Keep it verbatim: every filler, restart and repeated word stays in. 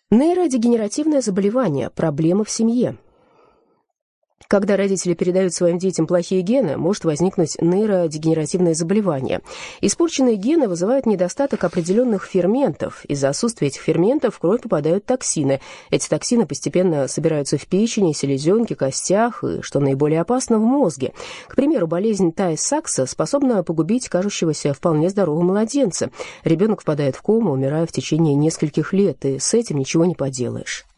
Нейродегенеративное заболевание – проблема в семье. Когда родители передают своим детям плохие гены, может возникнуть нейродегенеративное заболевание. Испорченные гены вызывают недостаток определенных ферментов. Из-за отсутствия этих ферментов в кровь попадают токсины. Эти токсины постепенно собираются в печени, селезенке, костях и, что наиболее опасно, в мозге. К примеру, болезнь Tay-Сакса способна погубить кажущегося вполне здорового младенца. Ребенок впадает в кому, умирая в течение нескольких лет, и с этим ничего не поделаешь.